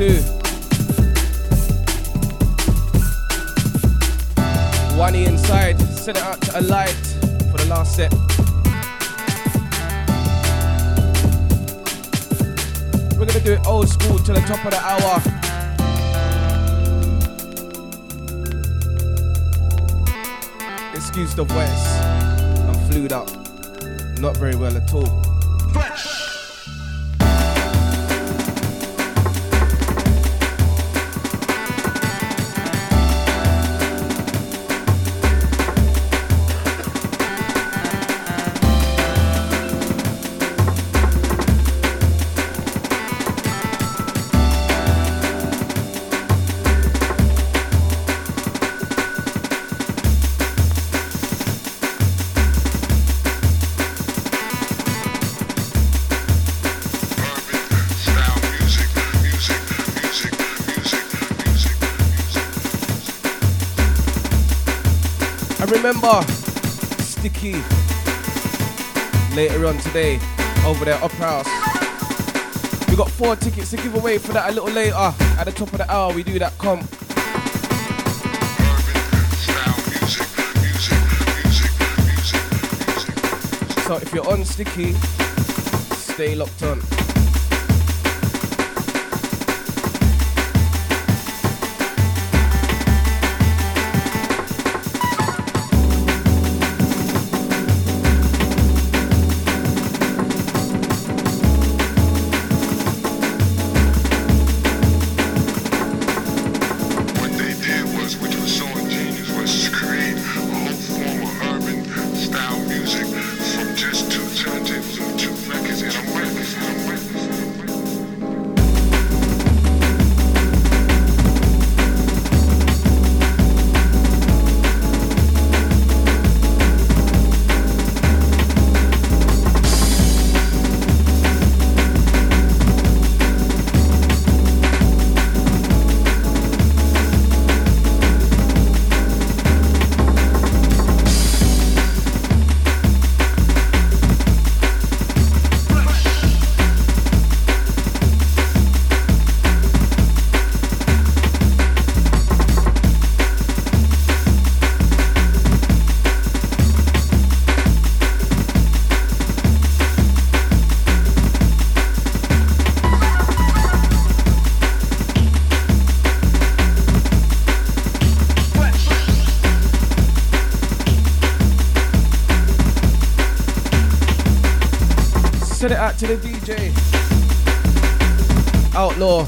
2. One inside, send it out to a light for the last set. We're gonna do it old school to the top of the hour. Excuse the voice, I'm flued up, not very well at all. Fresh. Remember, Sticky later on today over there, Opera House. We got 4 tickets to give away for that a little later. At the top of the hour, we do that comp. So if you're on Sticky, stay locked on. Send it out to the DJ. Outlaw.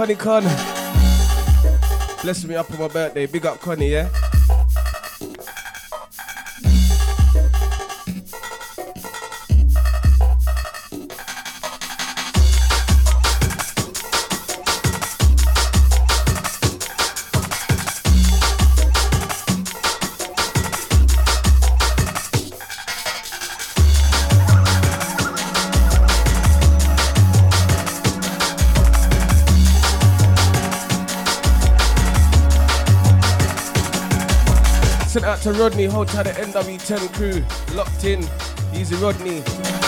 Connie Con. Blessing me up on my birthday. Big up Connie, yeah? Sent out to Rodney, hold tight the NW10 crew, locked in, easy Rodney.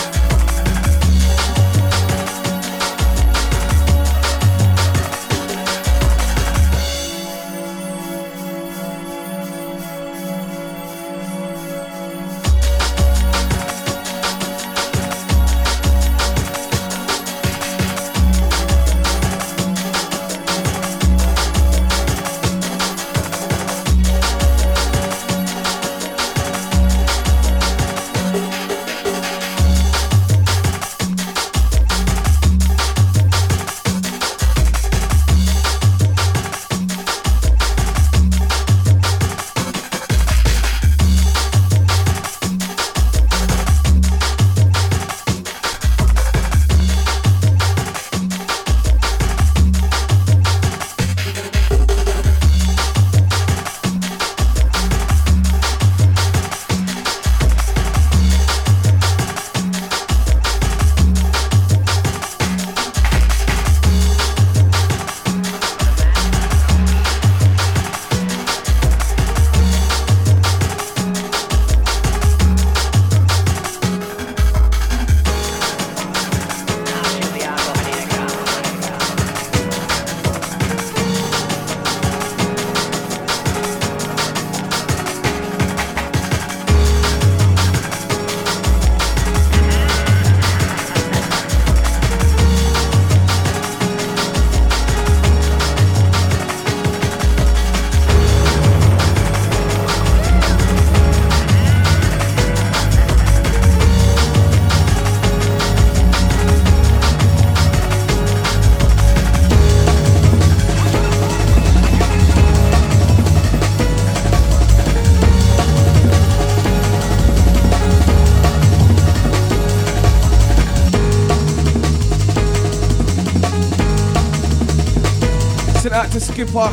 Out to Skipper,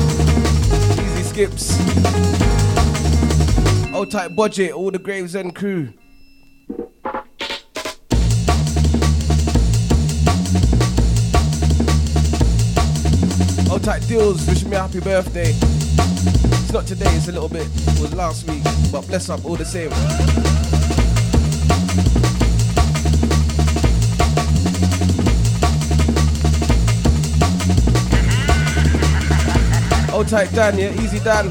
easy skips. Old tight budget, all the Gravesend crew. Old tight deals, wishing me a happy birthday. It's not today, it's a little bit. It was last week, but bless up all the same. Old tight Dan, yeah, easy Dan.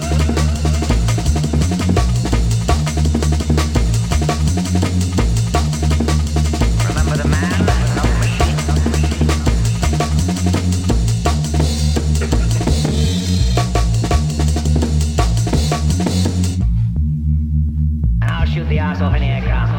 Remember the man, not the machine. I'll shoot the ass off an aircraft.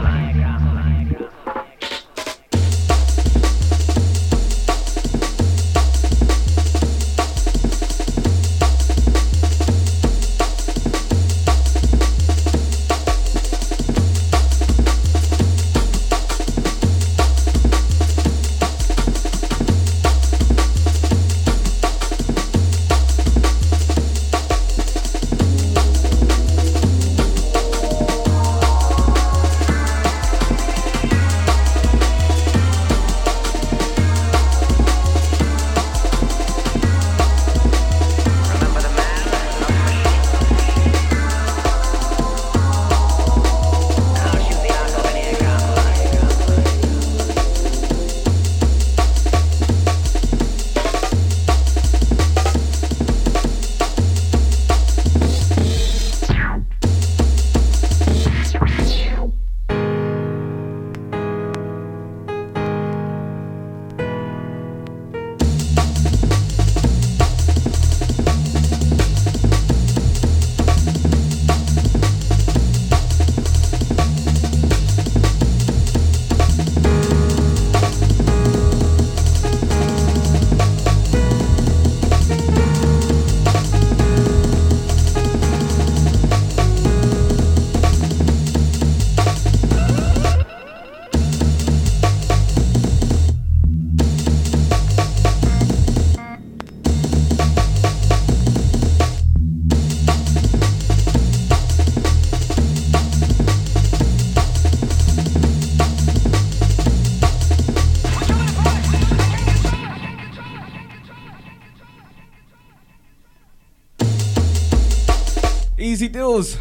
Dills.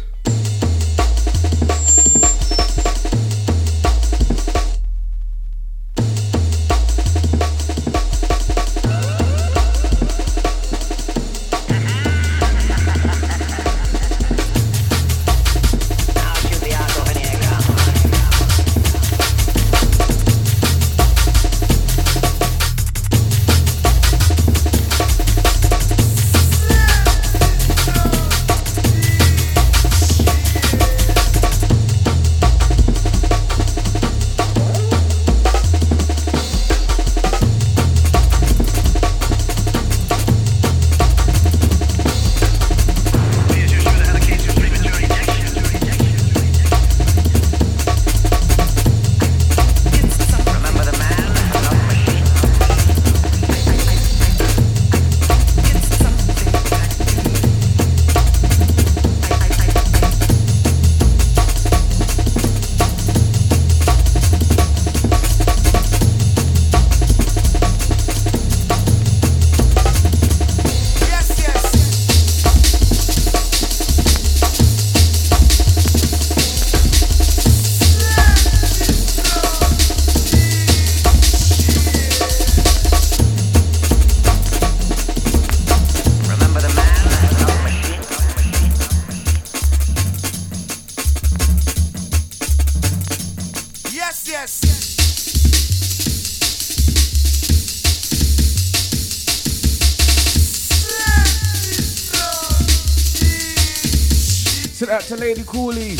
Out to Lady Cooley.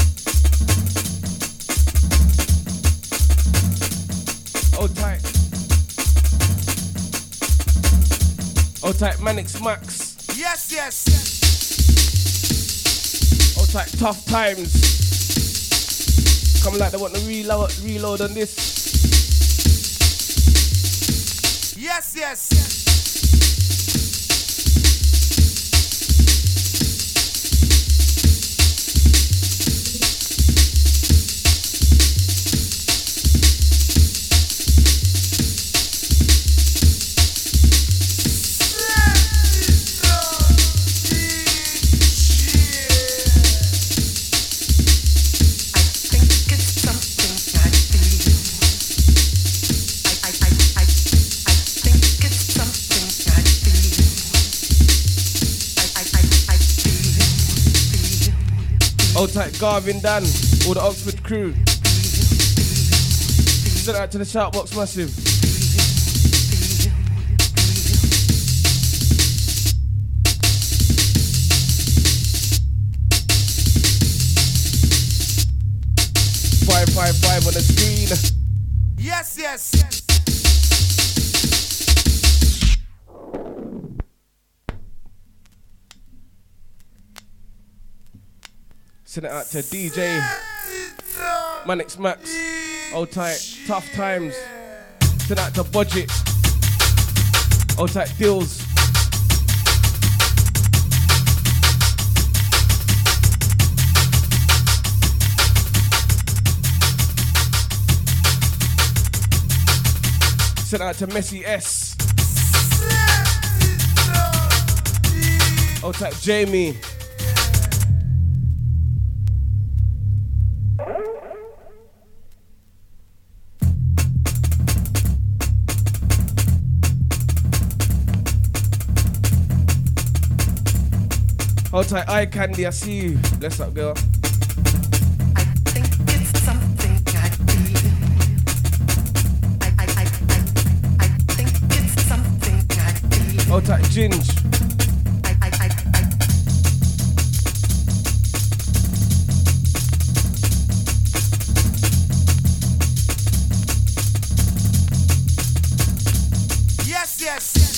Hold tight. Hold tight, Manix Max. Yes, yes. Hold tight, Tough Times. Come like they want to reload on this. Yes, yes. Old tight Garvin Dan, all the Oxford crew. Send out to the Shoutbox Massive. .555 on the screen. Yes, yes, yes. Send it out to DJ Manix Max. Old tight, Tough Times. Send it out to Budget. Old tight Dills. Send it out to Messy S. Old tight Jamie. Hold tight, Eye Candy, I see you. Bless up, girl. I think it's something I feel. I think it's something I feel. Hold tight, Ginge. Yes, yes, yes.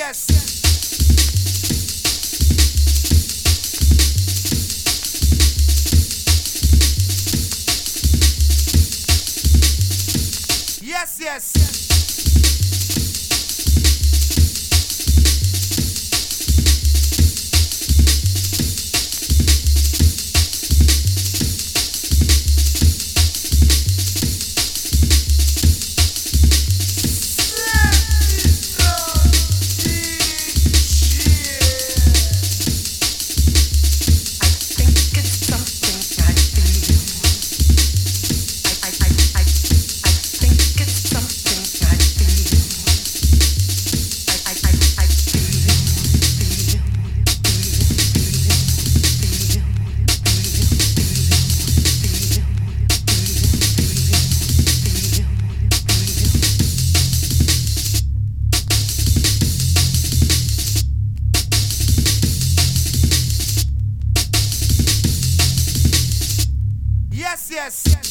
yes. Yes, yes. Yes, yes.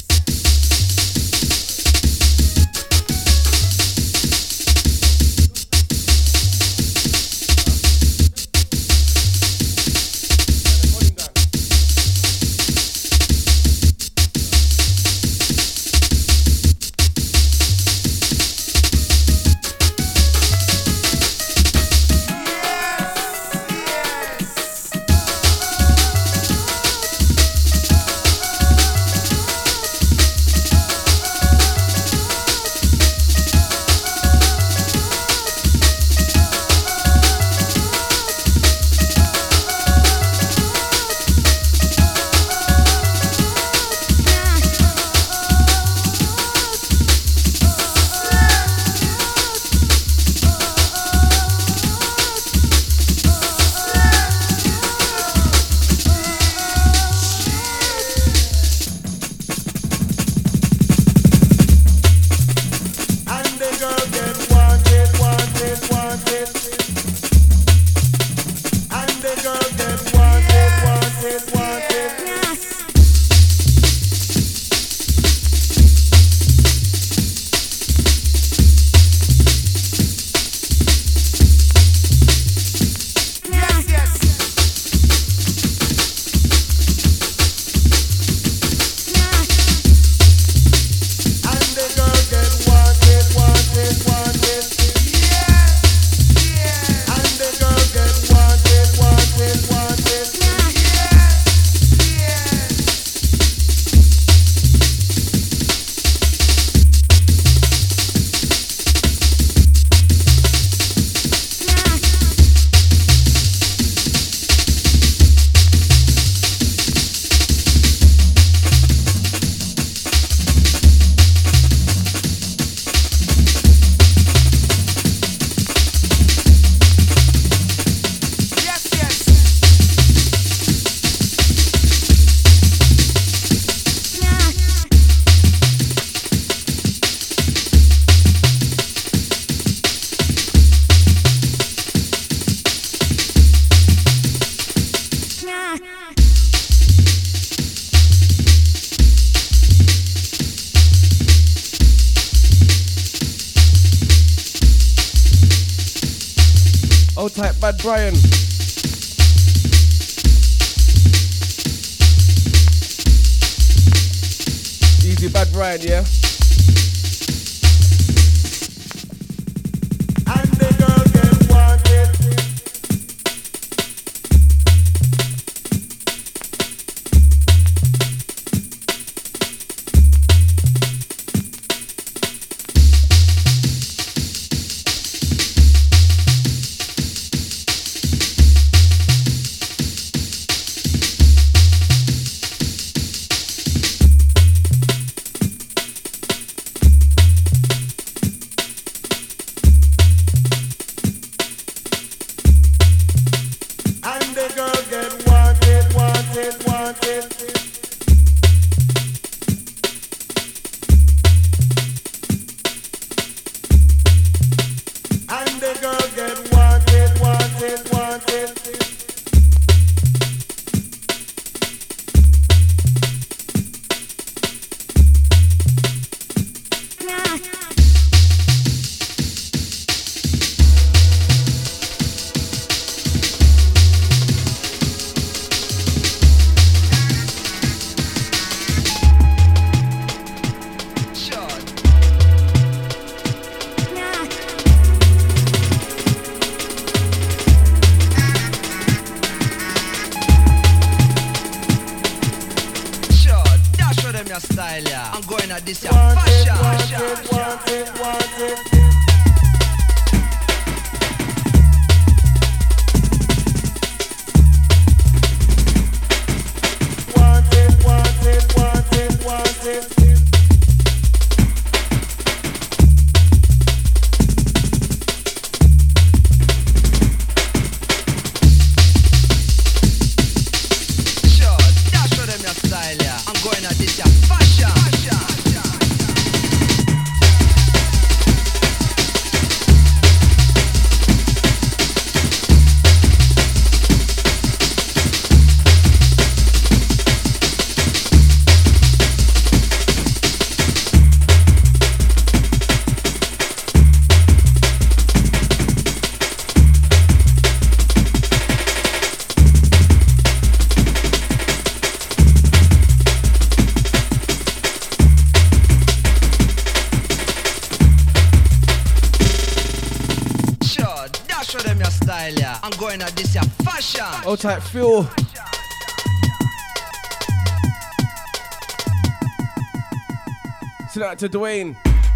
Old type Bad Brian. Easy Bad Brian, yeah? And the girl them want it. this your fashion. Want it. Old type Phil. Send out to Dwayne.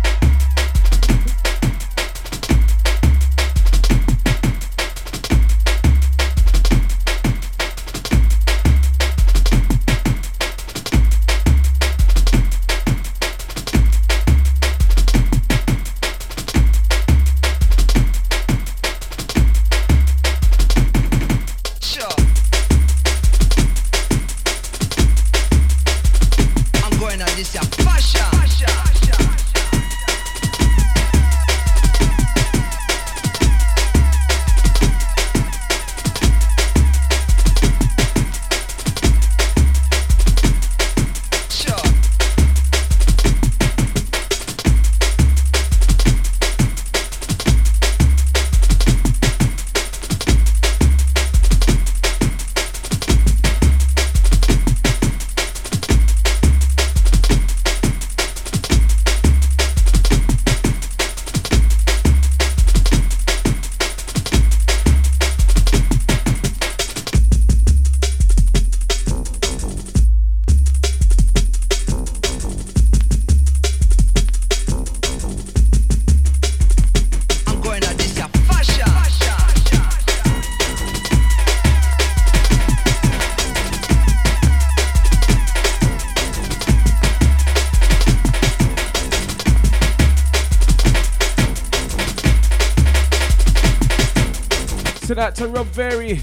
That to Rob Berry.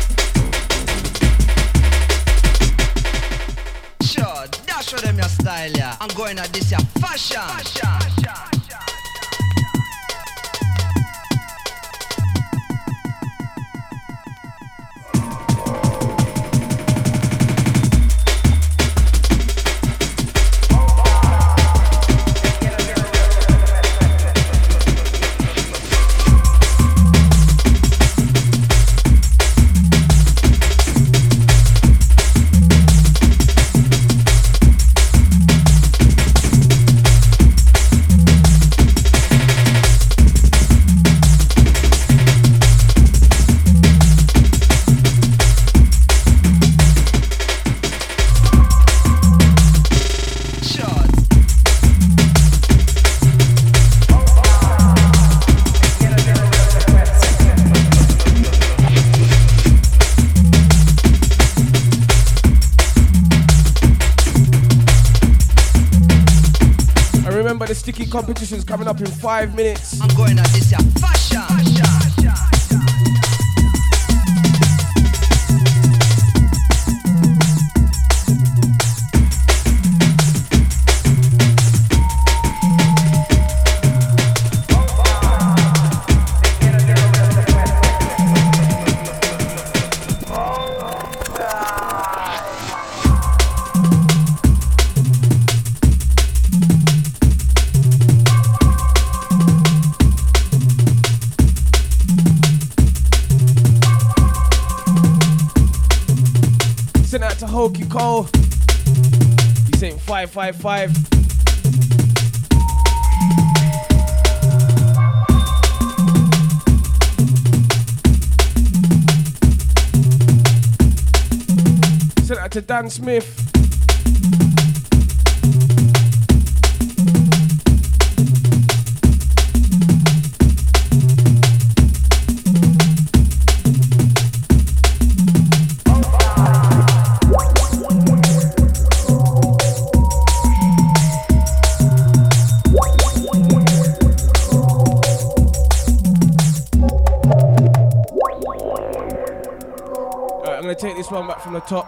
Sure, dash show them your style, yeah. I'm going at this your fashion. Sticky competition's coming up in 5 minutes. I'm going at this fashion. Hokey Cole. He's saying 555. Send that to Dan Smith. take this one back from the top.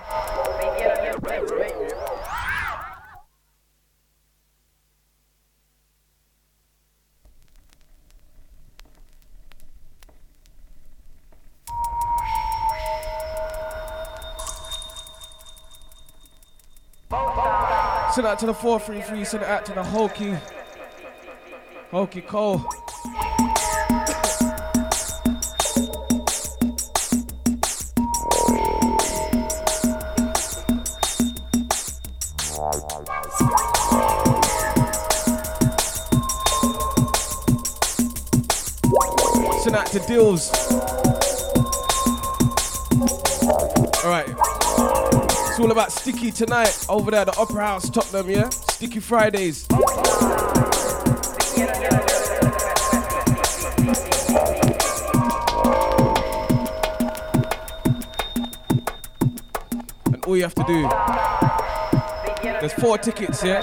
Send out to the 433, send it out to the Hokey Cole. Send out to Dills. Alright. It's all about Sticky tonight over there at the Opera House, Tottenham, yeah? Sticky Fridays. And all you have to do, there's 4 tickets, yeah?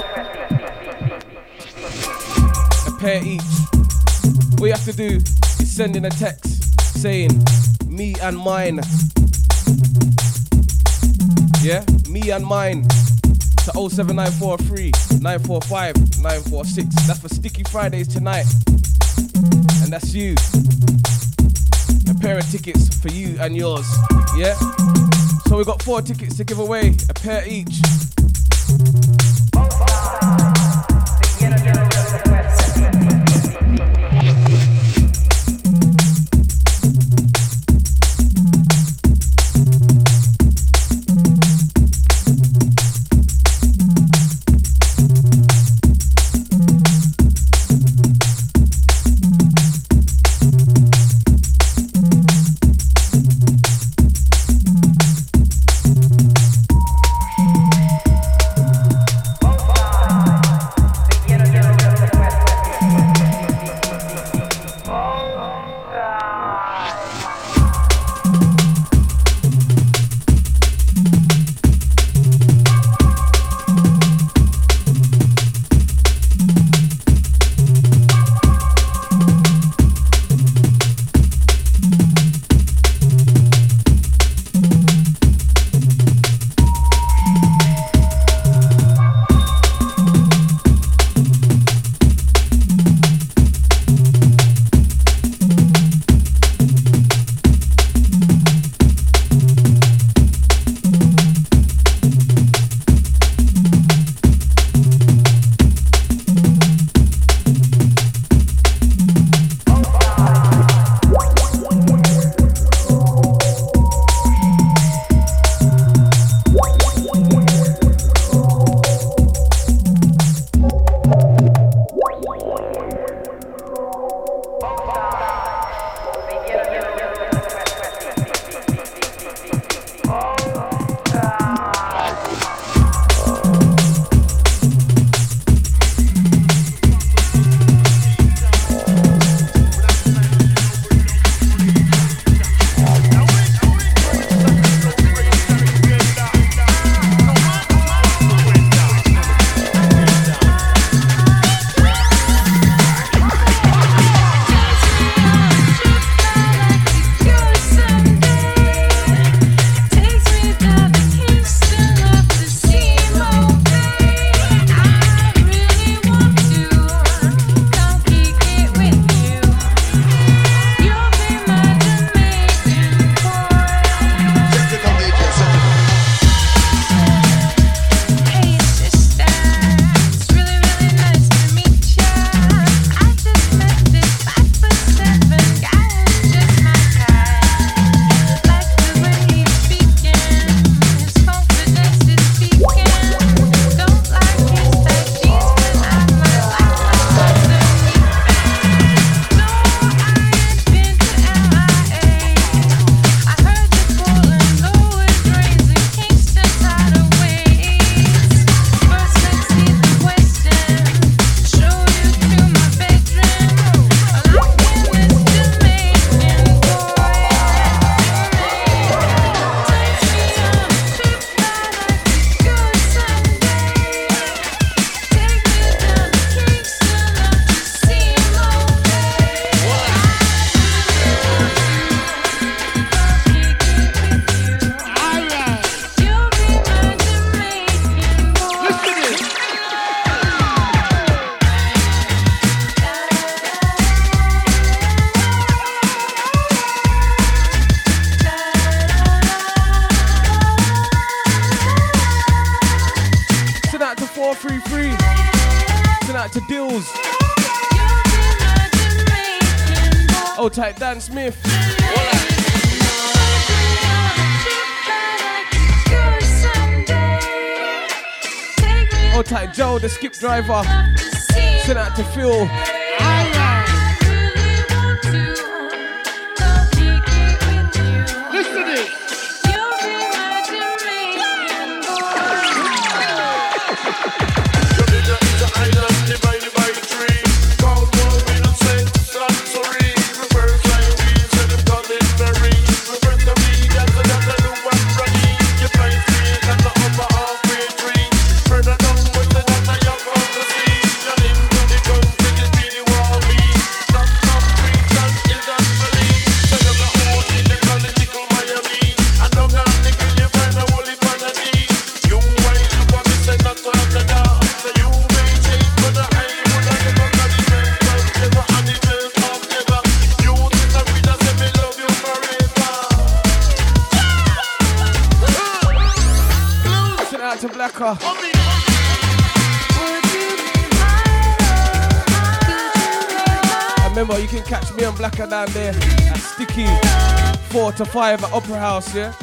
A pair each. All you have to do is send in a text saying, me and mine. Yeah, me and mine to 07943 945 946. That's for Sticky Fridays tonight. And that's you. A pair of tickets for you and yours. Yeah? So we got 4 tickets to give away, a pair each. Old tight Dan Smith. Old tight Joe, the skip driver. Send out to Phil. Listen to this. To Blacker. Remember, you can catch me and Blacker down there at Sticky 4 to 5 at Opera House, yeah?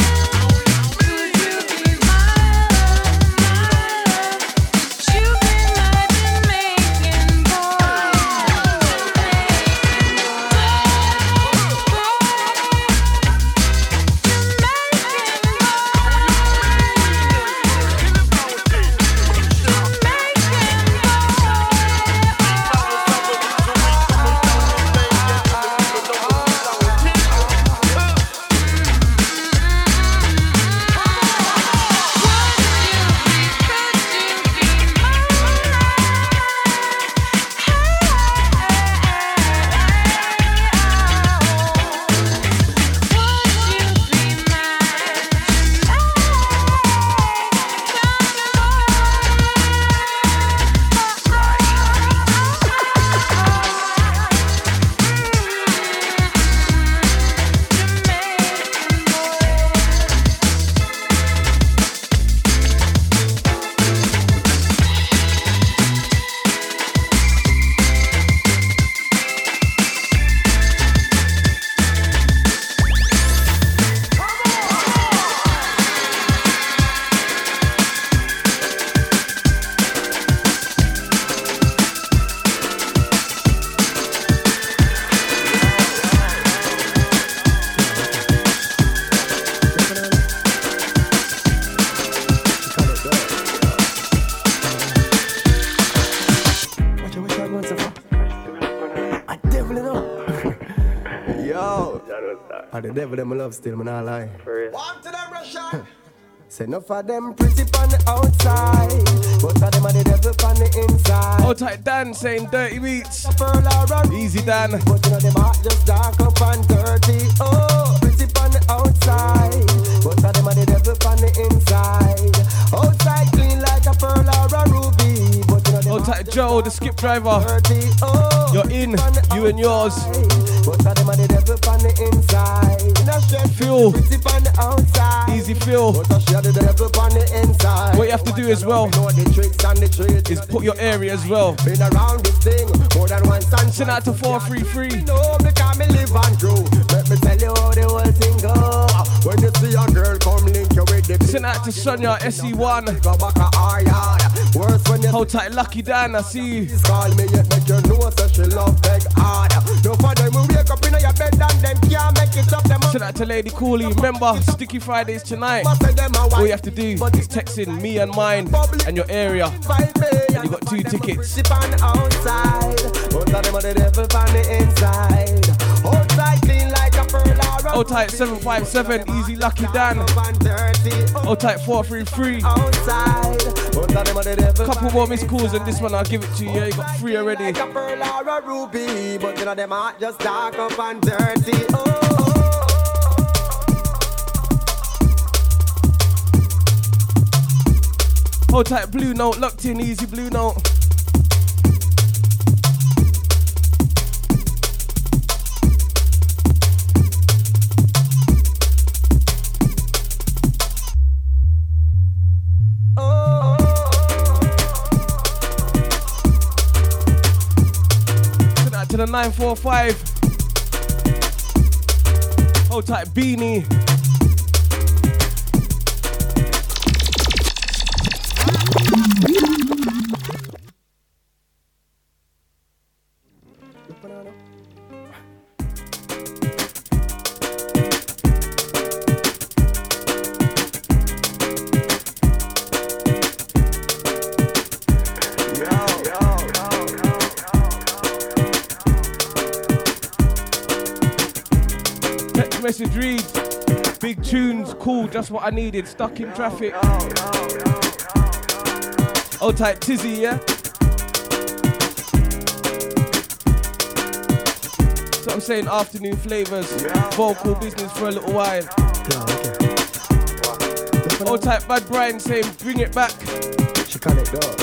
And the devil them love still, man, I lie. Walk to them, Russia. Say enough of them pretty on the outside, but of them are the devil on the inside. Hold tight Dan saying dirty beats. Easy Dan. But you know them heart just dark up and dirty. Oh, pretty on the outside, but of them are the devil on the inside. Outside clean like a pearl or a ruby, but you know them Hold tight Joe, the skip driver. dirty. Oh, You're in, you and yours. but of them are the devil on the inside. Phil. Pretty on the outside. Easy Phil. But the devil on the inside. What you have to do as well is put your area as well. Been around this thing more than once and Send out to 433. no, because me live and grow. Let me tell you how the whole thing go. When you see a girl come link you with the Send out to Sonia SE1. go back a hard. Worse when you Hold tight Lucky Dan, I see you. call me yet make you know so she love beg hard. No for them we wake up in your bed and them can't make it up them. Send out to Lady Cooley. Remember, Sticky Fridays tonight. All you have to do is text in me and mine and your area. And you got 2 tickets. On the outside, but of them are the devil on the inside. Outside clean like a pearl or a Hold tight 757, Easy Lucky Dan. Hold tight 433. outside, but of them are the devil. Couple more missed calls and this one I'll give it to you. Yeah, you got 3 already. Like a pearl or a ruby, but you know them heart just dark up and dirty. Oh. Hold tight Blue Note, locked in, Easy Blue Note. Send out to the 945. Hold tight, Beanie. Message reads, big tunes, cool, just what I needed, stuck in traffic. Hold tight, Tizzy, yeah? So I'm saying afternoon flavors, vocal business for a little while. Hold tight, Bad Brian saying, bring it back. She call it dog.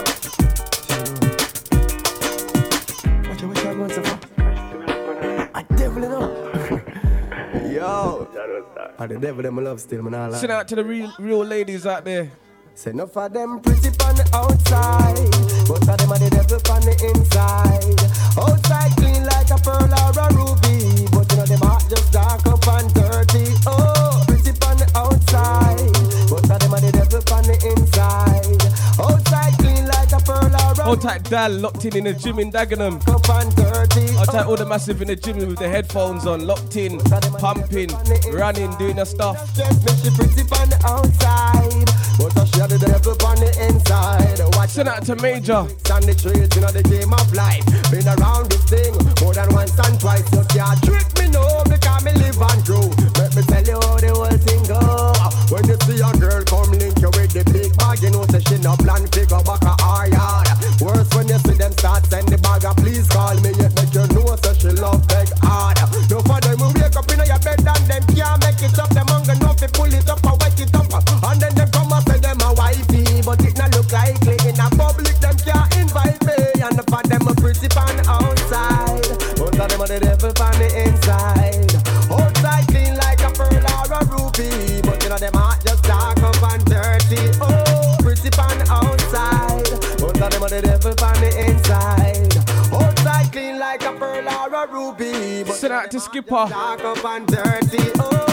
Watch out, going so far. I devil it up. Yo, the devil them love still, man. Send out to the real ladies out there. Say enough of them pretty on the outside, but of them are the devil on the inside. Outside clean like a pearl or a ruby, but you know them heart just dark up and dirty. Oh, pretty on the outside, but of them are the devil on the inside. Outside clean like a pearl or a Hold tight, Dal, locked in the gym in Dagenham. up and dirty. Hold tight, all the massive in the gym with the headphones on, locked in, pumping, running, doing her stuff. Just make she pretty on the outside, but she had the devil on the inside. Watch Send out to Major. on the streets, you know the game of life. Been around this thing more than once and twice. You can't trick me, no, because me live and grow. Let me tell you how the whole thing go. When you see a girl come link you with the big bag, you know say she no plan figure back a hard yard. Worse when you see them start send the bag, please call me, yet make you know so she love beg hard. No for them who wake up in your bed and them can't make it up. Them hunger enough to pull it up and wet it up. And then them come and say them a wifey, but it not look likely. In a public them can't invite me. And the for them a pretty on the outside, but of them are the devil on the inside. Outside clean like a pearl or a ruby, but you know them heart just dark up and dirty. Oh, pretty on the outside, but of them are the devil on the inside. Outside clean like a pearl or a ruby, but Send out to Skipper. dark up and dirty. Oh.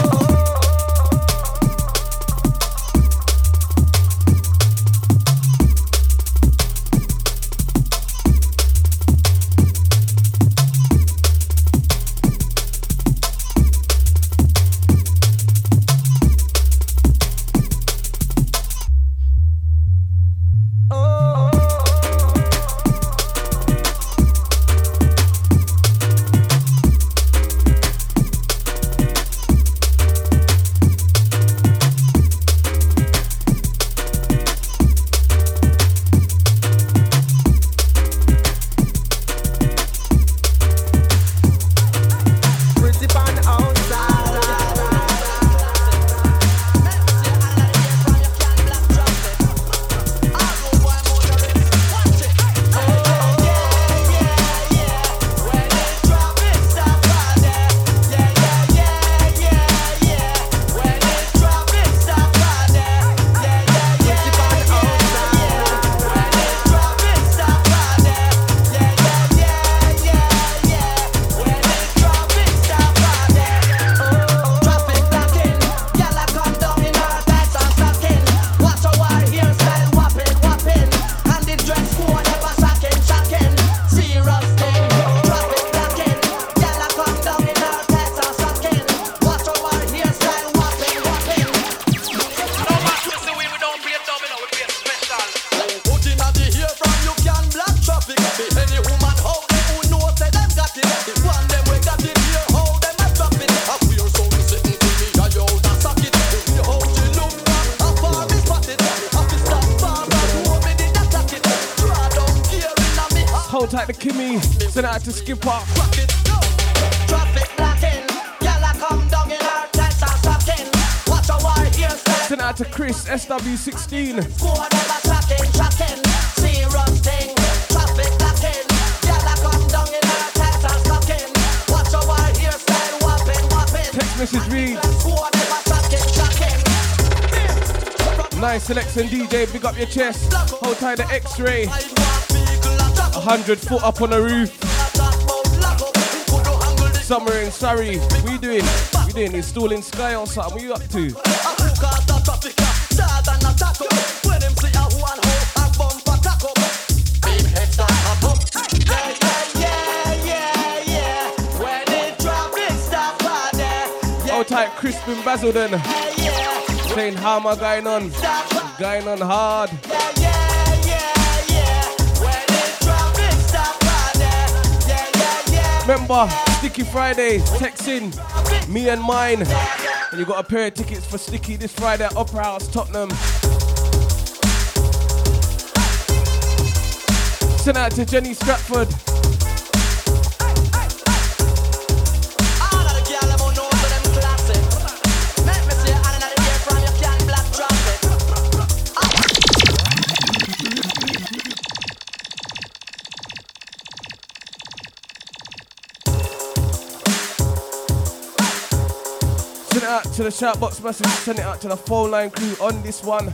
Tight to Kimmy, send out to Skipper. Traffic blocking, y'all come down in our tents and stocking. Watch our war here, Send out to Chris, SW16. squad ever tracking, serious thing. Traffic blocking, y'all come down in our tents and stocking. Watch our war here, whopping. Text message reads, Squad ever tracking. nice selection DJ, big up your chest. Hold tight the X-ray. 100 foot up on the roof. Summer in Surrey. We doing? You doing installing Sky or something? What you up to? Hold tight, Crispin Basildon. Saying how am I going on? Going on hard. Remember, Sticky Fridays, text in, me and mine. And you got a pair of tickets for Sticky this Friday at Opera House, Tottenham. Send out to Jenny Stratford. Send it out to the shoutbox message, send it out to the phone line crew on this one.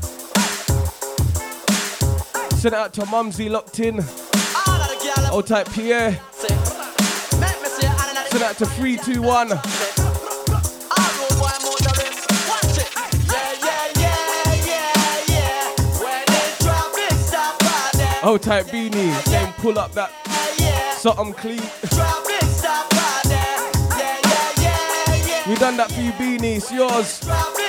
Send it out to Mumsy locked in. Old type Pierre. Send it out to 321. Old type Beanie, then pull up that something clean. We done that for you, Beanie, it's yours.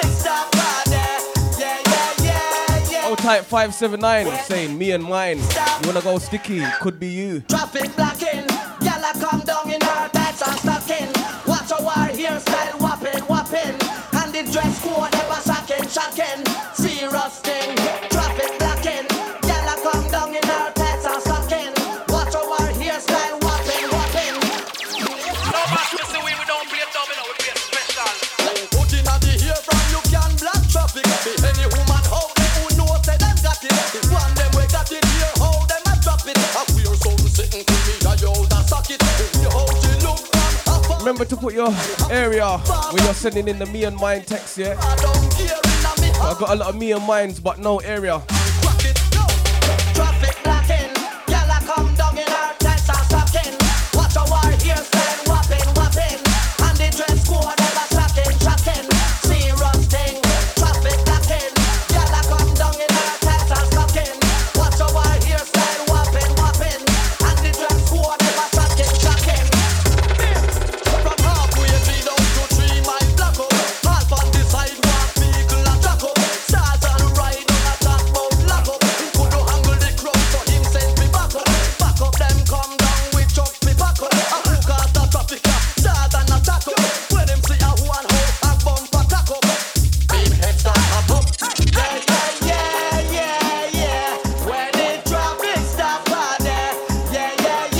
Old type 579 saying me and mine. You wanna go Sticky? Could be you. Traffic blocking, y'all come down in her beds and stocking. Watch our hairstyle whopping. And the dress code ever shocking. Serious thing. Traffic blocking, y'all come down in her beds and stocking. Watch our hairstyle whopping. No matter we say we don't play double, we play special. Put in the hair from you can block traffic. Be any woman how they who know say them got it. The one them we got it here, how them a drop it. A queer soul sitting to me, a yo that suck it. You how she look from. Remember to put your area when you're sending in the me and mine text, yeah? I don't care in me. I got a lot of me and mines, but no area. Traffic blocking, y'all come down in her text and stocking. Watch our hairstyle whopping. And the dress code ever shocking. Serious thing. Traffic blocking, y'all come down in her text and stocking. Watch our hairstyle whopping. And the dress code ever shocking. From halfway down to 3 mile block up. Half on the sidewalk, vehicle a jack up. Start and ride on a top boat lock up. Could do angle the crowd so him send me back up. Back up them come down with chuck me back up. A who cause the traffic start and attack up. When them see a who and how a bumper tack up. Beam head start up up. Yeah. When the traffic stop right there. Yeah.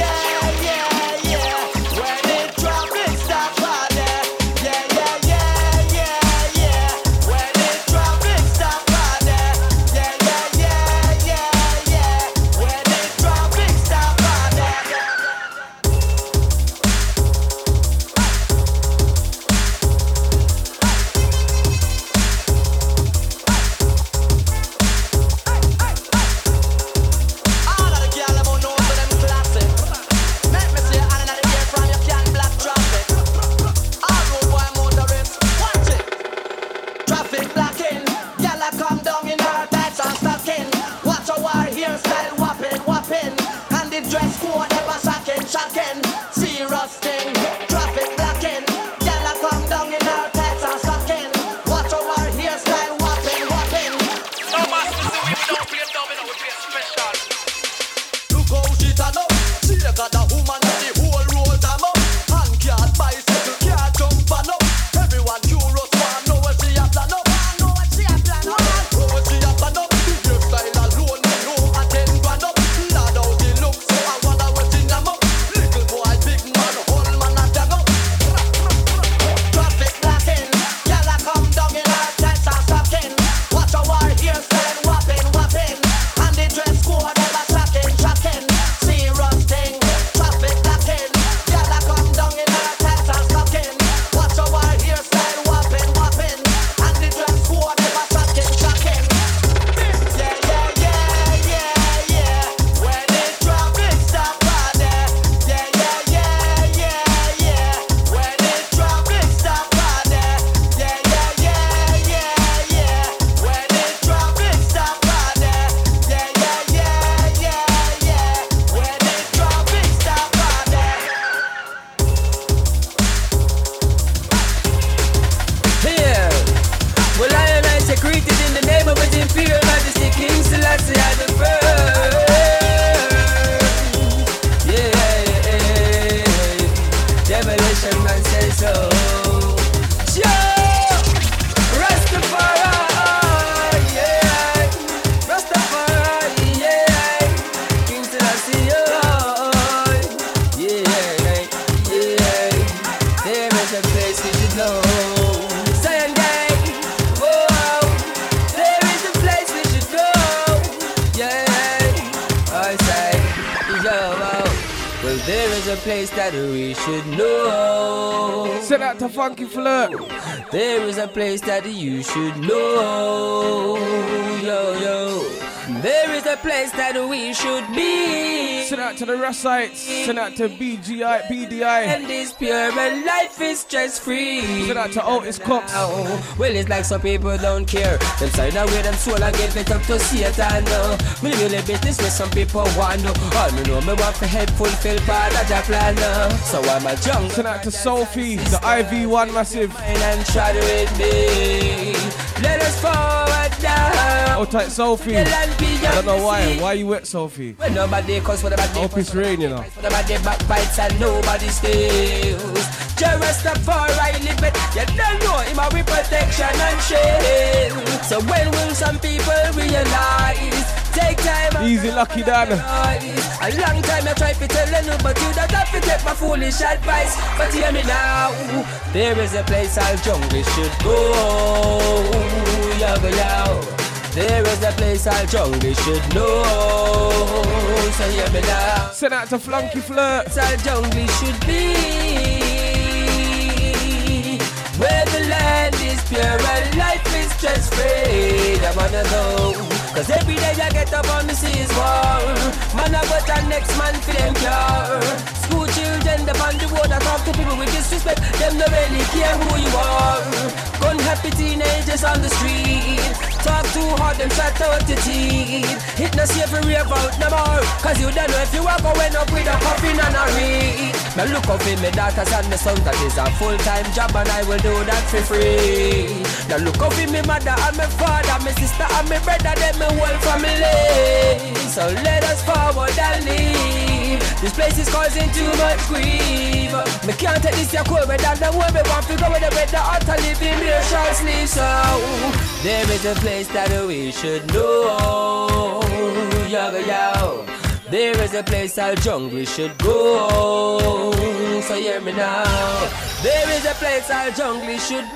When the traffic stop right there. Yeah. When the traffic stop right there. Yeah. When the traffic stop right there. All of the girl them who know so them classic. Make me see another year from you can block traffic. All road boy motorists, watch it. Traffic blocking, y'all come down in her tights and stocking. Watch our hairstyle whopping. And the dress code ever shocking. Serious thing. Traffic blocking, y'all come down in her tights and stocking. Watch our hairstyle whopping. No matter we say we don't play double, we play special. Look how she turn up. She got a woman and the whole road them up. Hand can't bicycle, can't jump on up. Everyone curious want know what she a plan up. Know what she a plan up. The hairstyle alone, me know a 10 grand up. Lad how she look, so I wonder what she nam up. Little boy, big man, whole know. Zion gang, whoa, there is a place we should go. Yeah, I say, yo, well, there is a place that we should know. Send out to Funky Flirt. There is a place that you should know. Yo, yo. There is a place that we should be. Send out to the Russites. Send out to BGI, BDI. And this pure and life is stress free. Send out to Otis Cox. Well, it's like some people don't care. Them sign away them soul and get it up to Satan. Me really business with some people want to. All me know me want to help fulfill part of the plan. So I'm a junk. Send out to Sophie, the IV1 massive. And try with me. Let us forward now. Oh, tight Sophie. I don't know why. Why you wet, Sophie? When nobody calls for the bad day. Hope it's rain, you know. For the bad day backbites and nobody steals. Just up for I live it. You don't know him with protection and shield. So when will some people realize? Take time. Easy, Lucky Dan. A long time I try to tell you, but you don't have to take my foolish advice. But hear me now. There is a place our jungle should go. Yo, yo. There is a place our jungle should know. So hear me now. Send out to Flunky Flirt. Our jungle should be where the land is pure and life is stress free. I wanna know. Cause every day I get up on the seas war. Man I got a next man for them cure. School children them on the road I talk to people with disrespect. Them no really care who you are. Gun happy teenagers on the street. Talk too hard, them shut out your teeth. It no safe for rave out no more. Cause you don't know if you are going up with a coffin and a read. Now look up in my daughters and my sons. That is a full-time job and I will do that for free. Now look up in my mother and my father, my sister and my brother, them my whole family. So let us forward and leave. This place is causing too much grief. Me can't take this your cold weather. The way me want to go with the weather out to live in me a short sleeve. So there is a place that we should know. Yo, yo. There is a place our jungle should go. So hear me now. There is a place our jungle should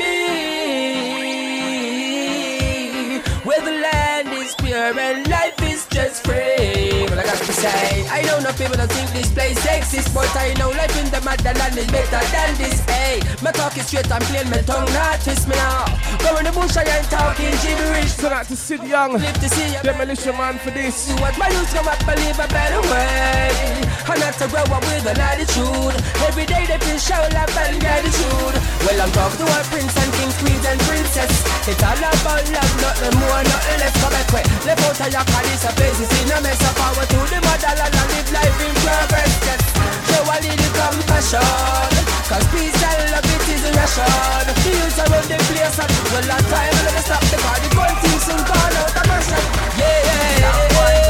be where the land is pure and life is just free. But I got to say, I know no people don't think this place exists, but I know life in the motherland is better than this. Hey, my talk is straight and plain, my tongue not twist me now. Go in the bush I ain't talking gibberish. Send out to Sid Young, Demolition Man for this. Do what my youth come up and live a better way. And not to grow up with an attitude. Every day they feel show love and gratitude. Well, I'm talking to our prince and kings, queens and princess. It's all about love, nothing more, nothing less. Come back quick. Left out of your car, this a place is in a mess. Of power to the motherland and live life in progress. Yes. Show a little compassion. Cause peace and love it is a ration. The youths around the place and well that time and never stop the party. One thing soon gone out of mercy. Yeah, yeah, yeah.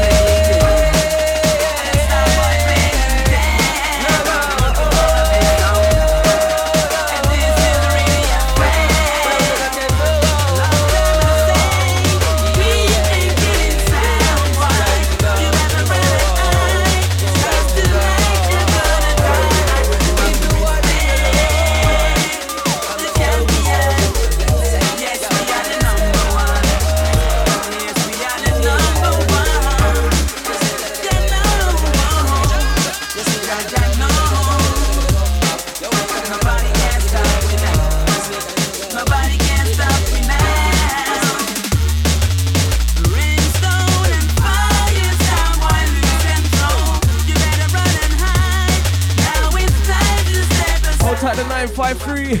At the 953.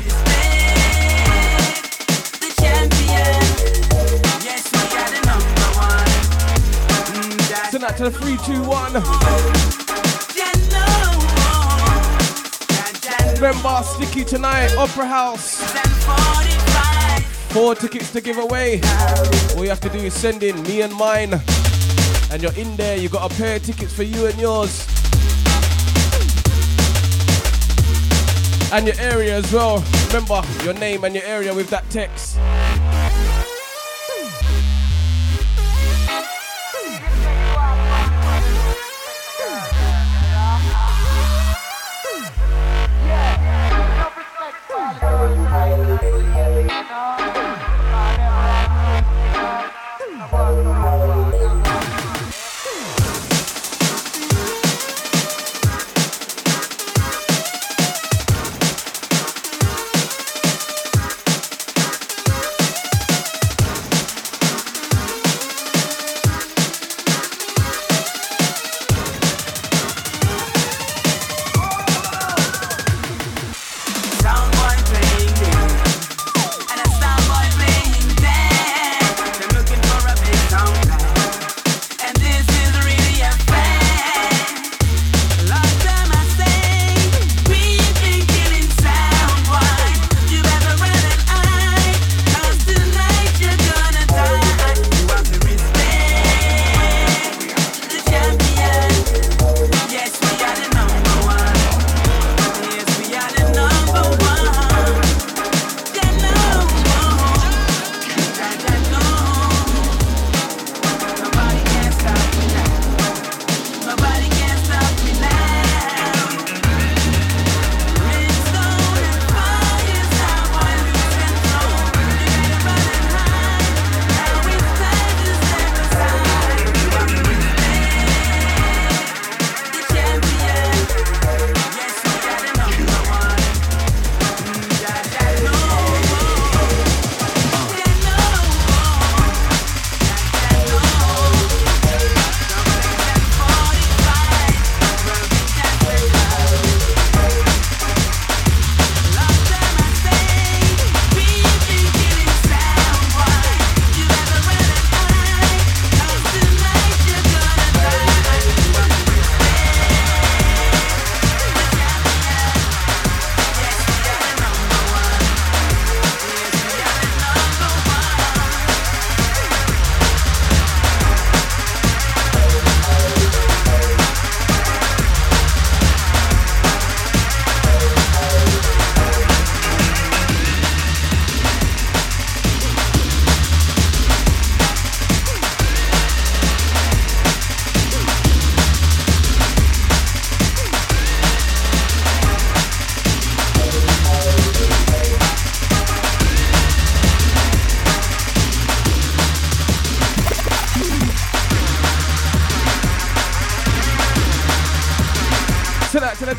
The champion. Yes, we got the number one. Send that to the 321. Remember, Sticky tonight, Opera House. 4 tickets to give away. All you have to do is send in me and mine. And you're in there, you got a pair of tickets for you and yours. And your area as well. Remember your name and your area with that text.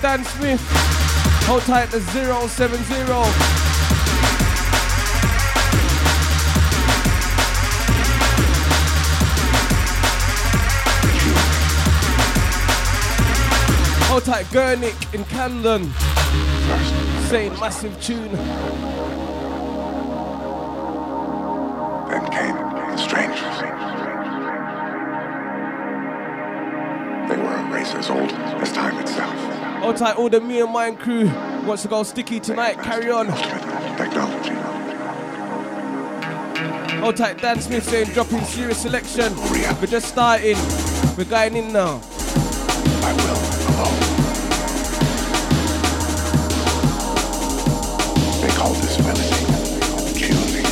Dan Smith. Hold tight to 070. Hold tight, Gurnick in Camden. Saying massive tune. Then came the strangers. They were a race as old as time itself. Hold tight, all the Me and Mine crew wants to go sticky tonight. Carry on. Technology. Hold tight, Dan Smith saying dropping serious selection. We're just starting. We're going in now. I will alone. They call this melody choosing.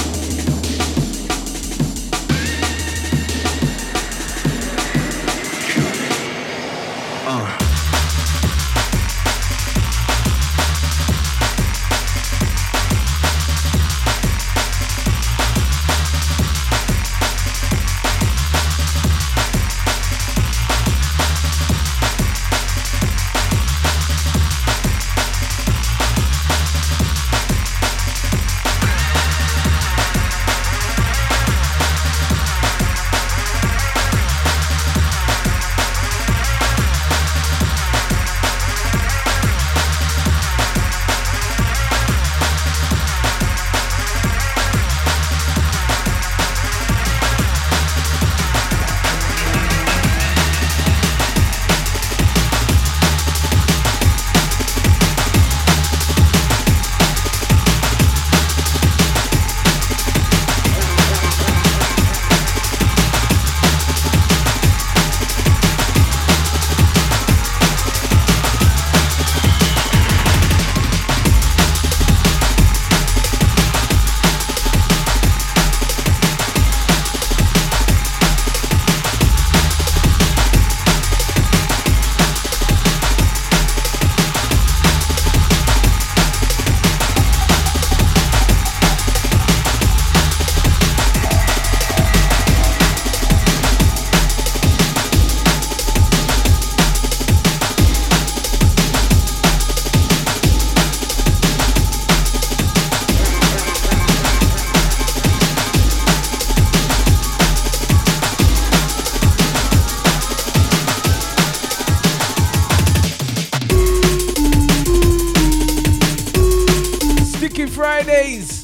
Fridays.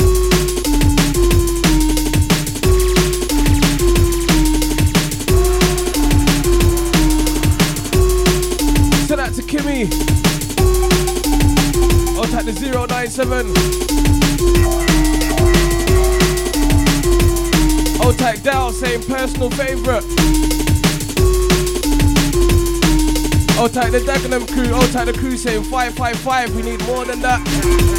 Send out to Kimmy. I'll type the 097. I'll type Dal saying personal favourite. I'll type the Dagenham crew. I'll type the crew saying 555. We need more than that.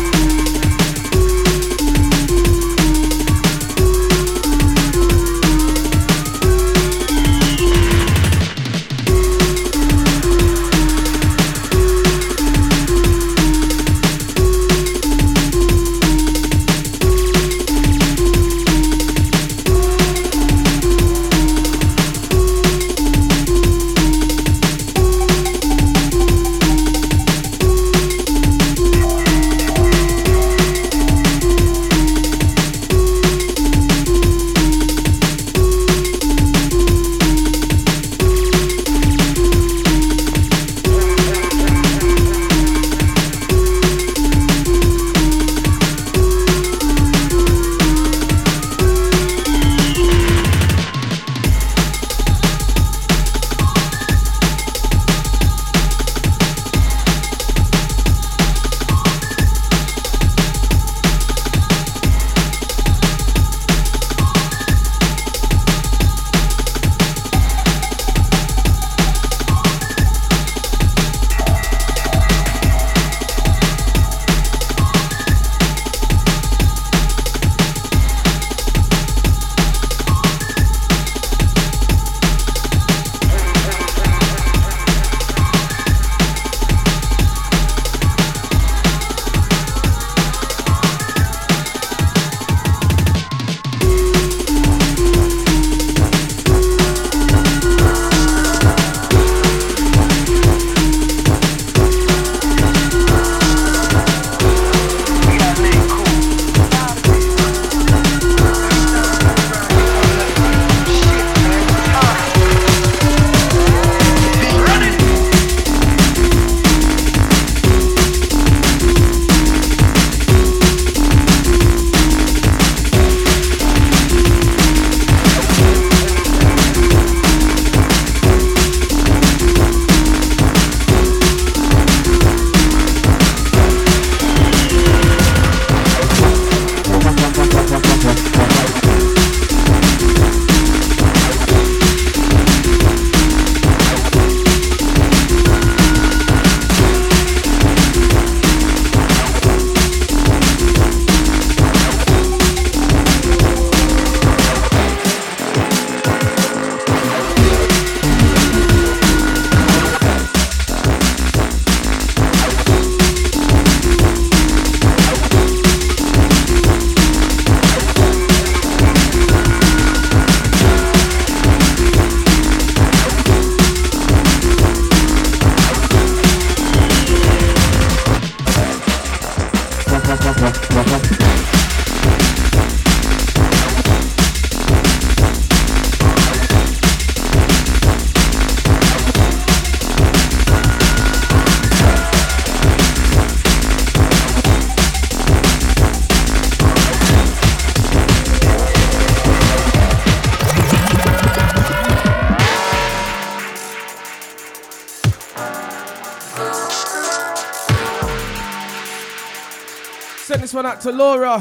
Send this one out to Laura.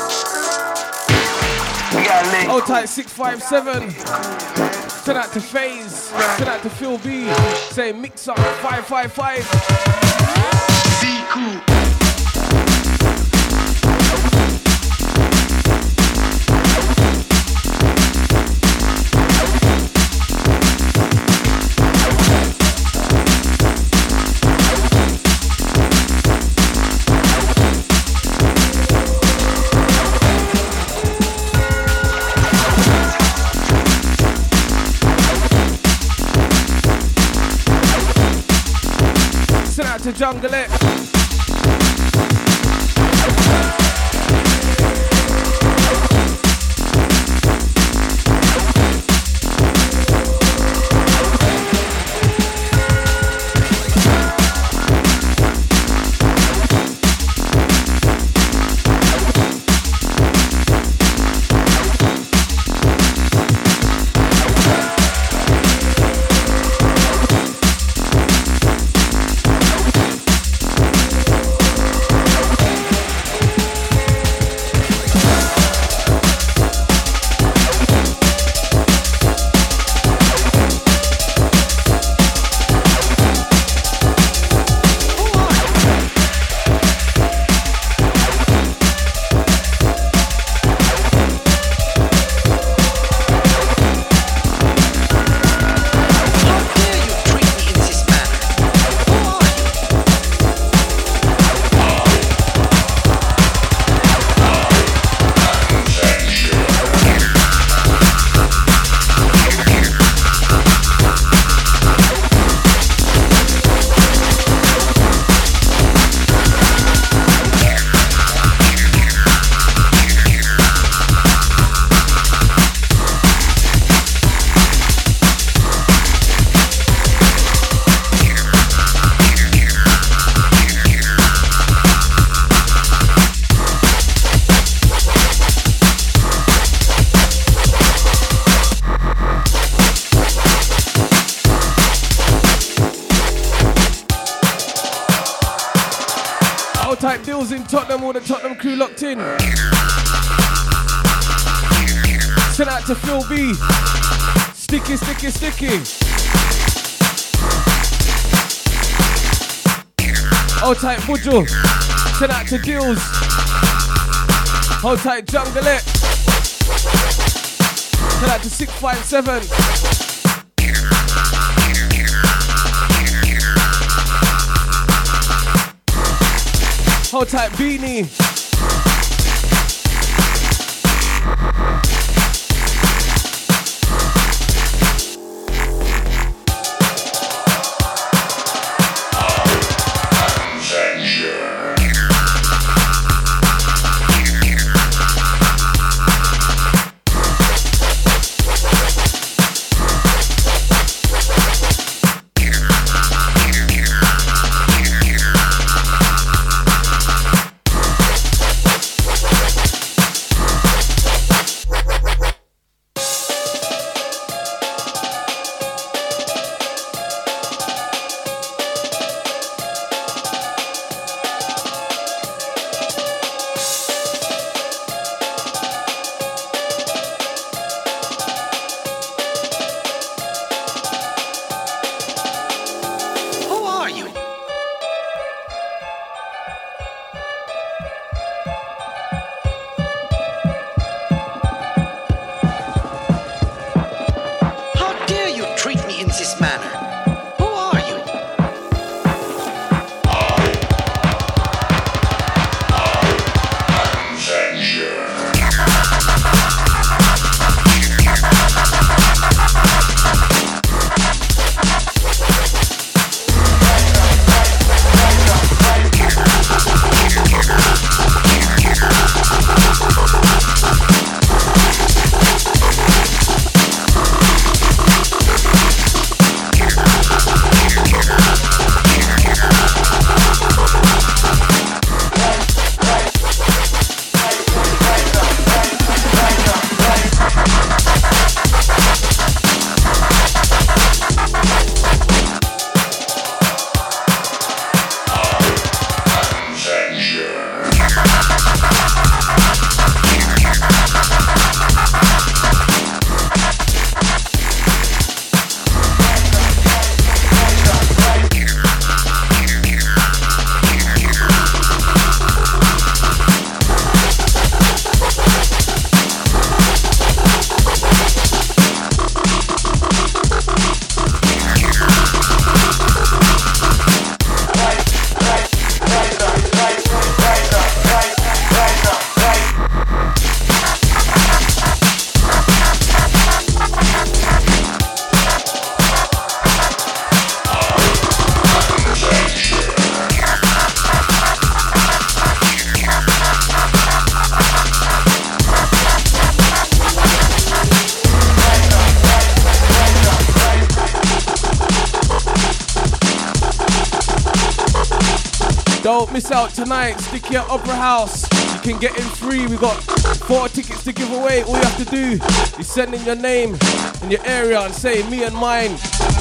Hold tight 657. Send out to FaZe. Send out to Phil B. Say mix up 555. Be cool. To Jungle It. Type deals in Tottenham, all the Tottenham crew locked in. Send out to Phil B. Sticky, sticky, sticky. Hold tight Bujo. Send out to Deals. Hold tight Jungle It. Send out to 657. Hold tight Beanie. miss out tonight, Sticky at Opera House. You can get in free. We got 4 tickets to give away. All you have to do is send in your name and your area and say me and mine.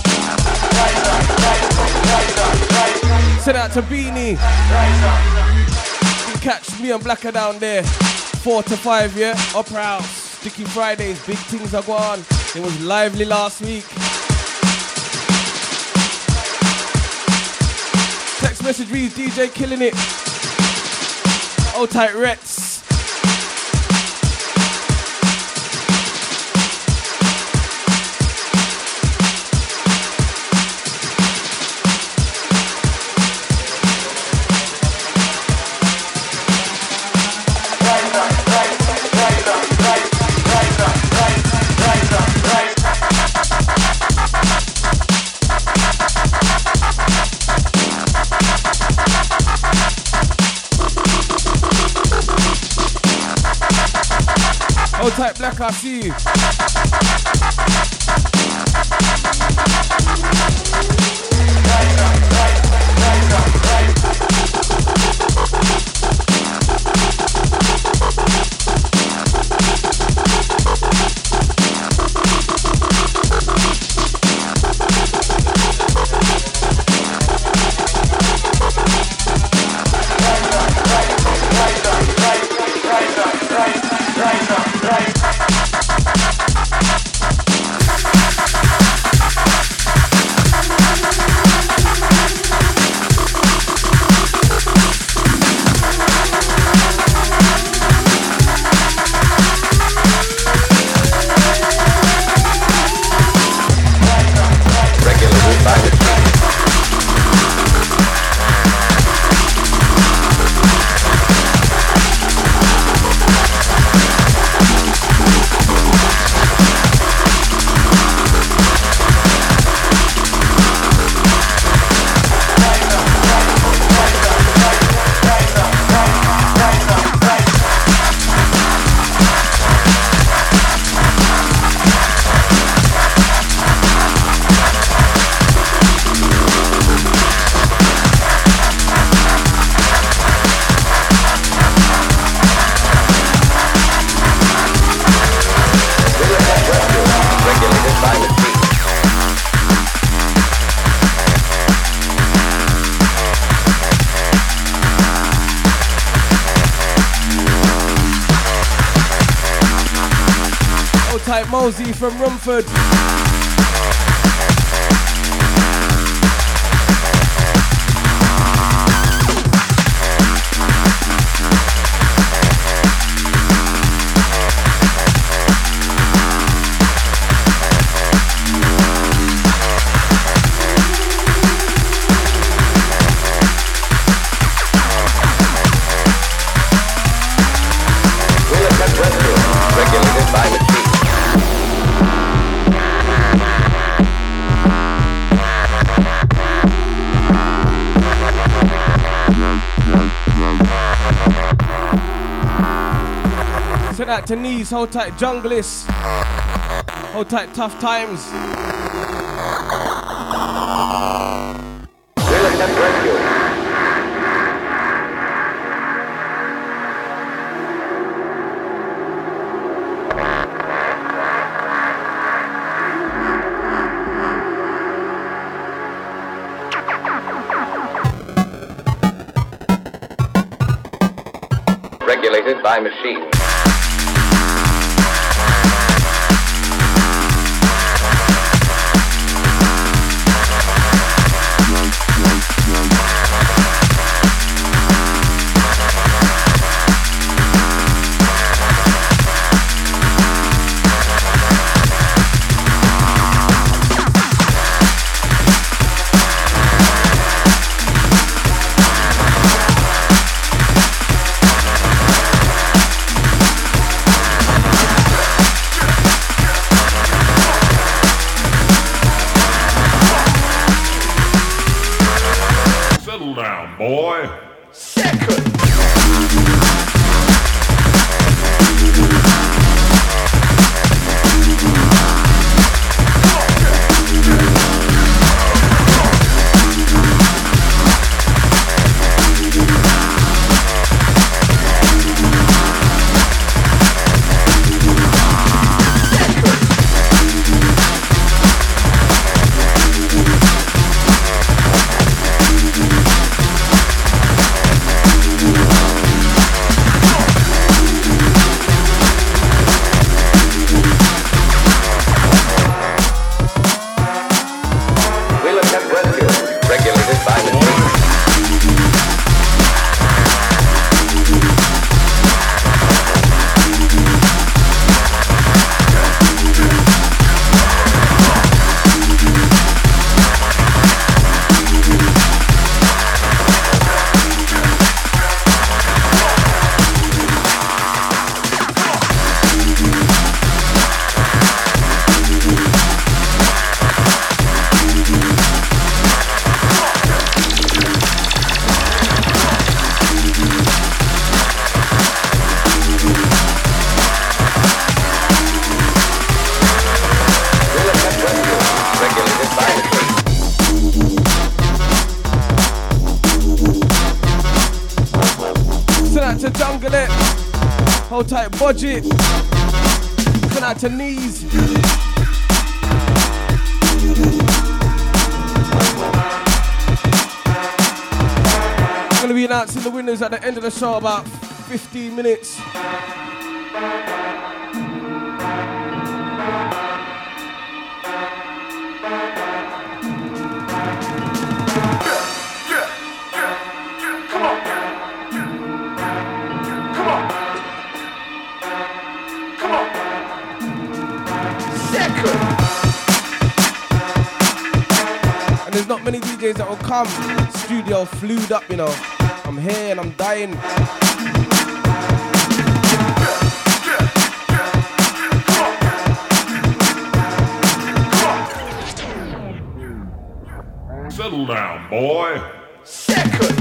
Send out to Beanie. You can catch me and Blacker down there 4 to 5, yeah? Opera House, Sticky Fridays, big things are going on. It was lively last week. Text message reads DJ killing it. Old tight Rets. Old tight Black, I see you. Type Mosey from Rumford. Regulated by the chief. Send out to Knees, hold tight Junglist, hold tight Tough Times. Regulated by machine. out to Jungle It. Hold tight budget. Coming out to Knees. I'm gonna be announcing the winners at the end of the show, about 15 minutes. There's not many DJs that will come. Studio flued up, you know. I'm here and I'm dying. Settle down, boy. Second.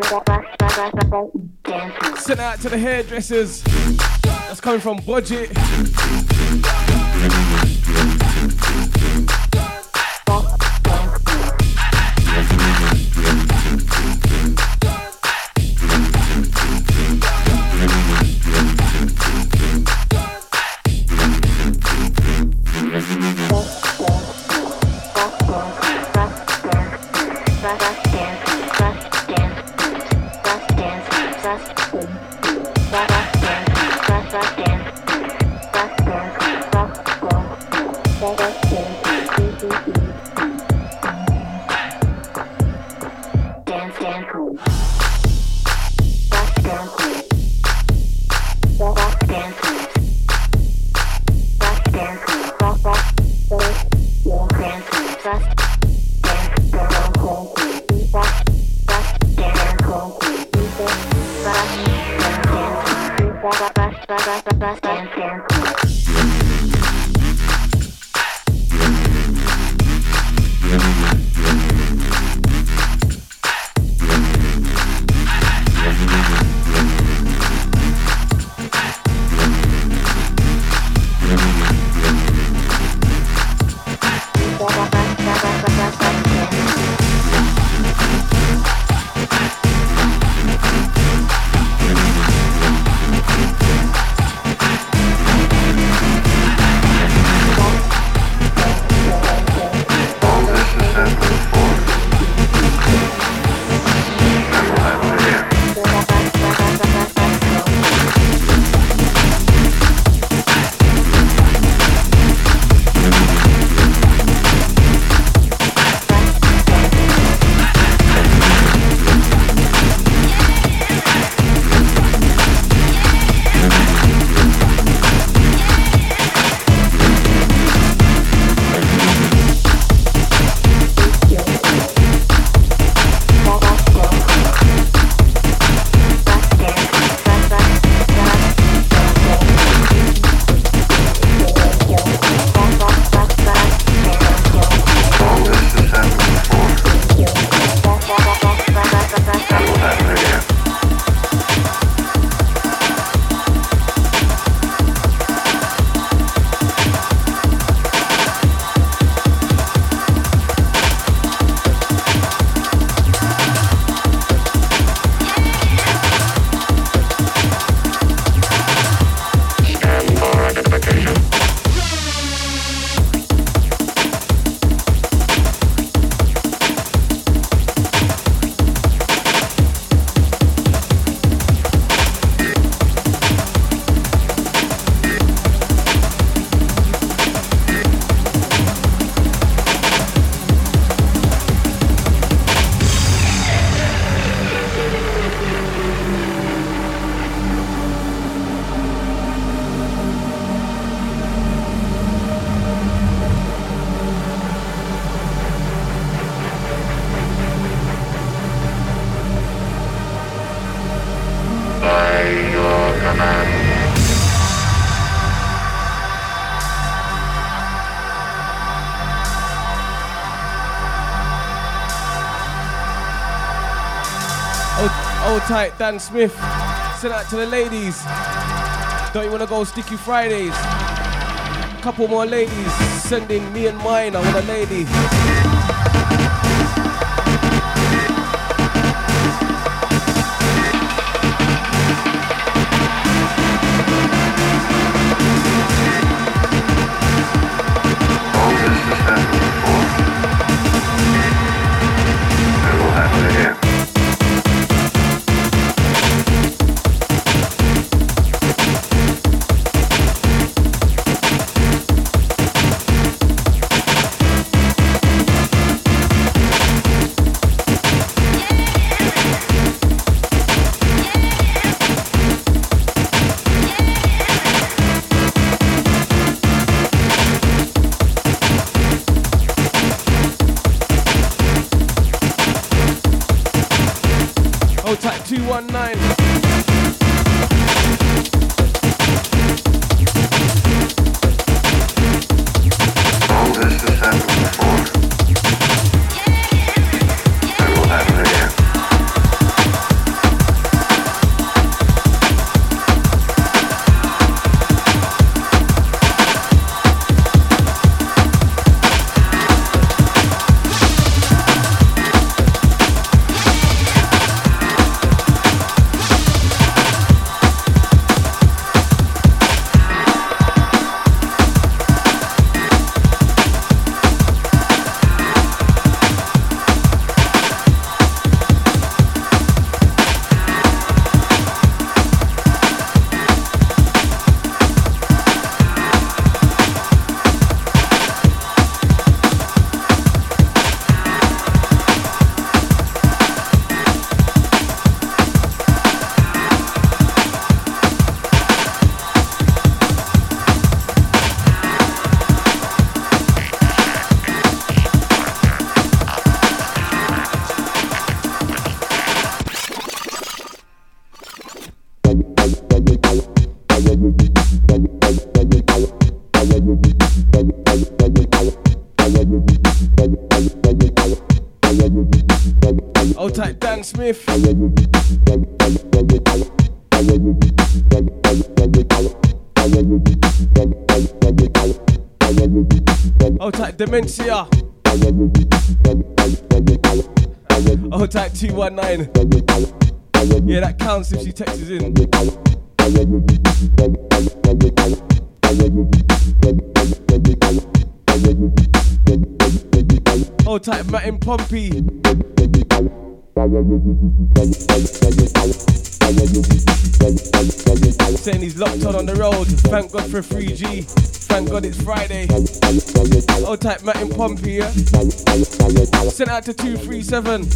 Send out to the hairdressers. That's coming from Budget. Hold tight, Dan Smith. Send out to the ladies. Don't you want to go Sticky Fridays? Couple more ladies. Sending me and mine. I want a lady. Hold tight, 219. All this has happened before. I will have it again. tight, Dan Smith. Hold tight, Dementia. Hold tight, 219. Yeah, that counts if she texts in. Hold tight, Martin Pompey. Saying he's locked on the road. Thank God for 3G. Thank God it's Friday. Hold tight, Martin Pompey, yeah? Sent out to 237.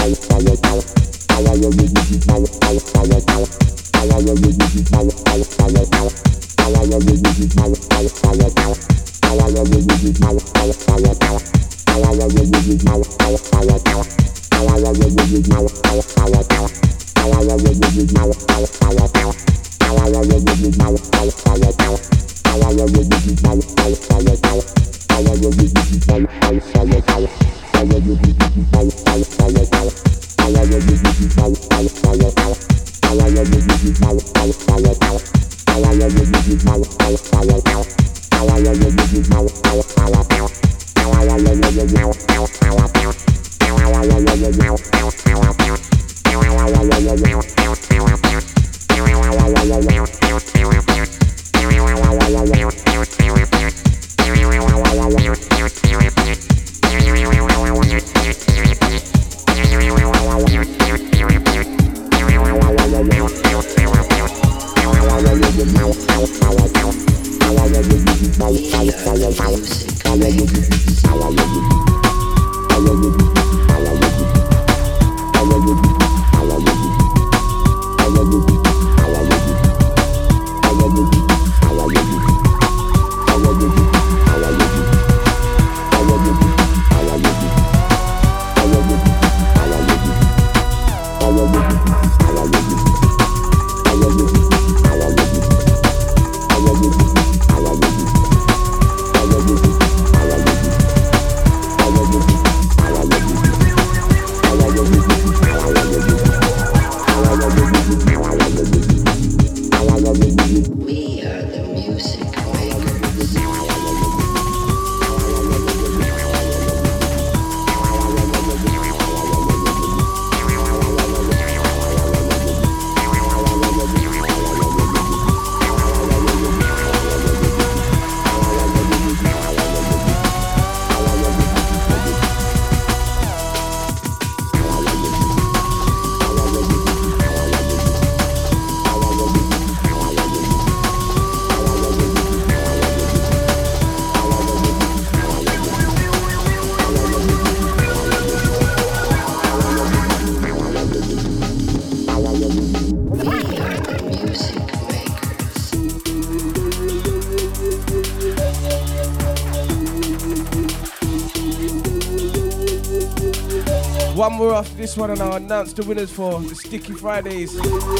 One more after this one and I'll announce the winners for the Sticky Fridays.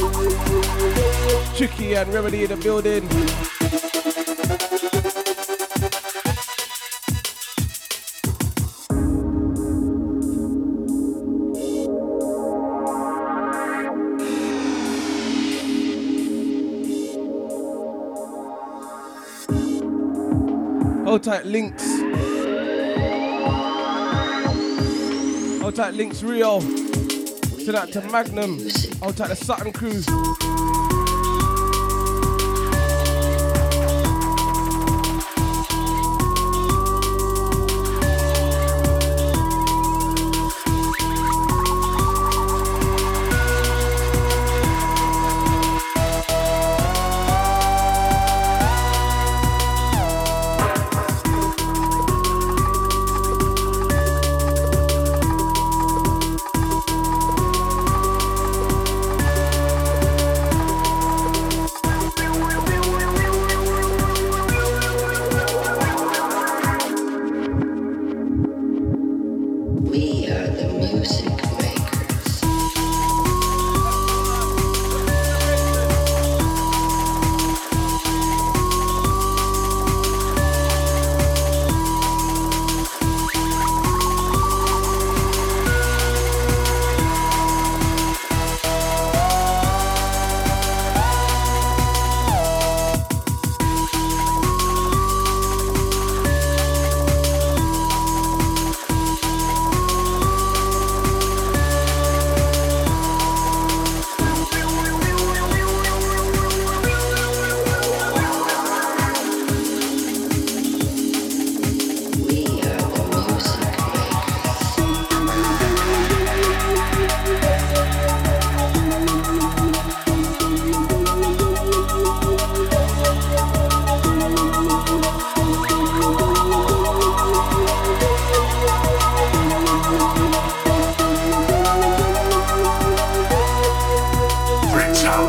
Tricky and Remedy in the building. Hold tight, Links. Hold tight, Links Rio. Send out to Magnum. Hold tight, the Sutton crew.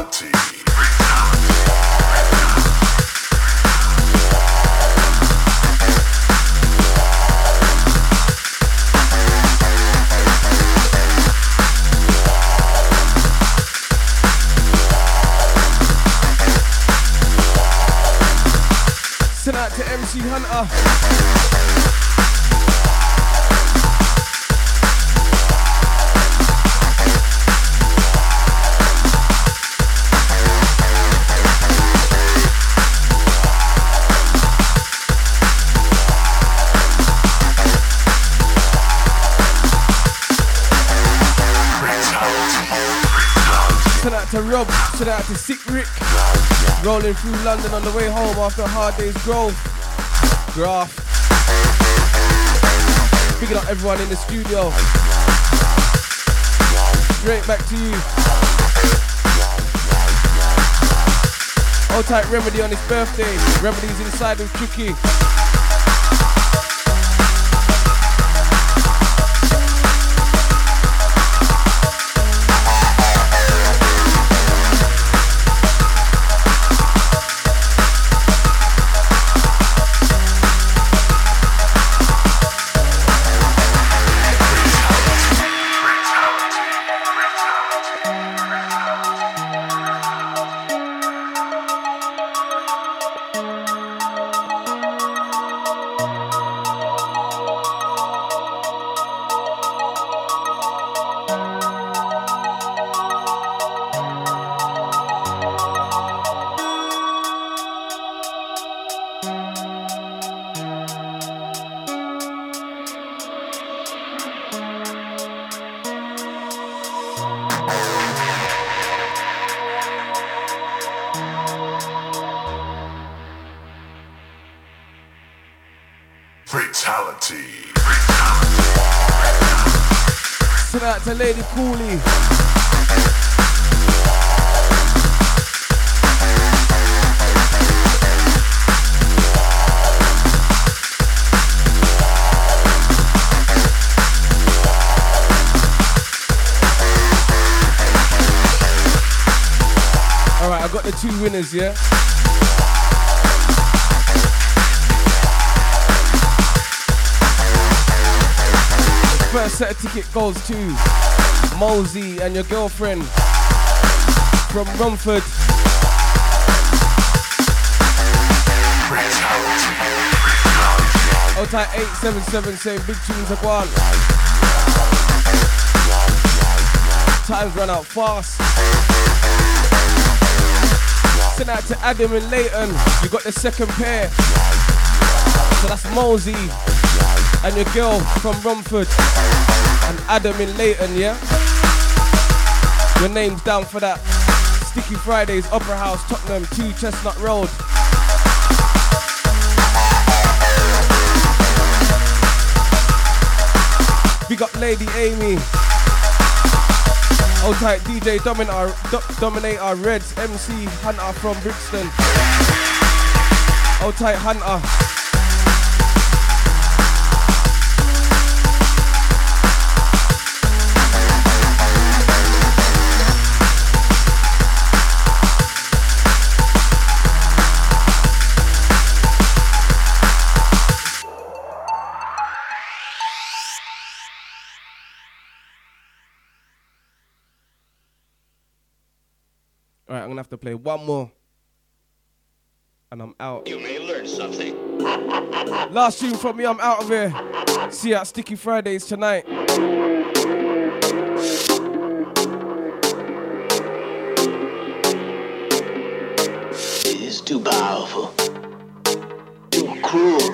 Send out to MC Hunter. Send out to Rob, send out to Sick Rick. Rolling through London on the way home after a hard day's growth. Graph. Picking up everyone in the studio. Straight back to you. Hold tight Remedy on his birthday. Remedy's inside with Tricky. Send out to Lady Cooley. Alright, I got the 2 winners, yeah? First set of ticket goes to Mosey and your girlfriend from Rumford. Hold tight 877 saying big tunes are gone. Times run out fast. Send out to Adam and Leighton. You got the second pair. So that's Mosey and your girl from Rumford and Adam in Leighton, yeah? Your name's down for that. Sticky Fridays, Opera House, Tottenham, 2 Chestnut Road. Big up Lady Amy. Hold tight DJ Dominator Reds, MC Hunter from Brixton. Hold tight Hunter. Alright, I'm gonna have to play one more. And I'm out. You may learn something. Last tune from me, I'm out of here. See you at Sticky Fridays tonight. It's too powerful. Too cruel.